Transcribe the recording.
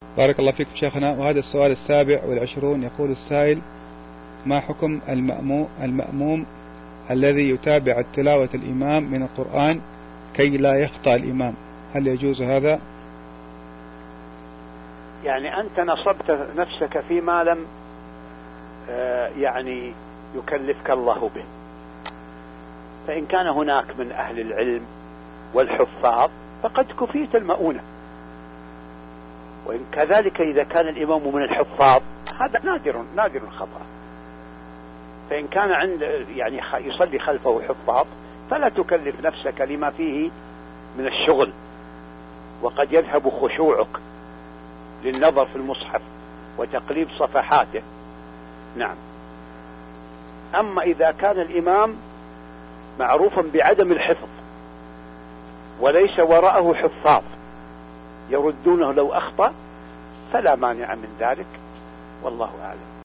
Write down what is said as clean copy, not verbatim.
بارك الله فيكم شيخنا. وهذا السؤال 27 يقول السائل: ما حكم المأموم الذي يتابع تلاوة الإمام من القرآن كي لا يخطأ الإمام، هل يجوز هذا؟ يعني أنت نصبت نفسك فيما لم يعني يكلفك الله به. فإن كان هناك من أهل العلم والحفاظ فقد كفيت المؤونة، وإن كذلك إذا كان الإمام من الحفاظ هذا نادر الخطأ. فإن كان عند يعني يصلي خلفه حفاظ فلا تكلف نفسك لما فيه من الشغل، وقد يذهب خشوعك للنظر في المصحف وتقليب صفحاته. نعم. أما إذا كان الإمام معروفا بعدم الحفظ وليس وراءه حفاظ يردونه لو أخطأ فلا مانع من ذلك، والله أعلم.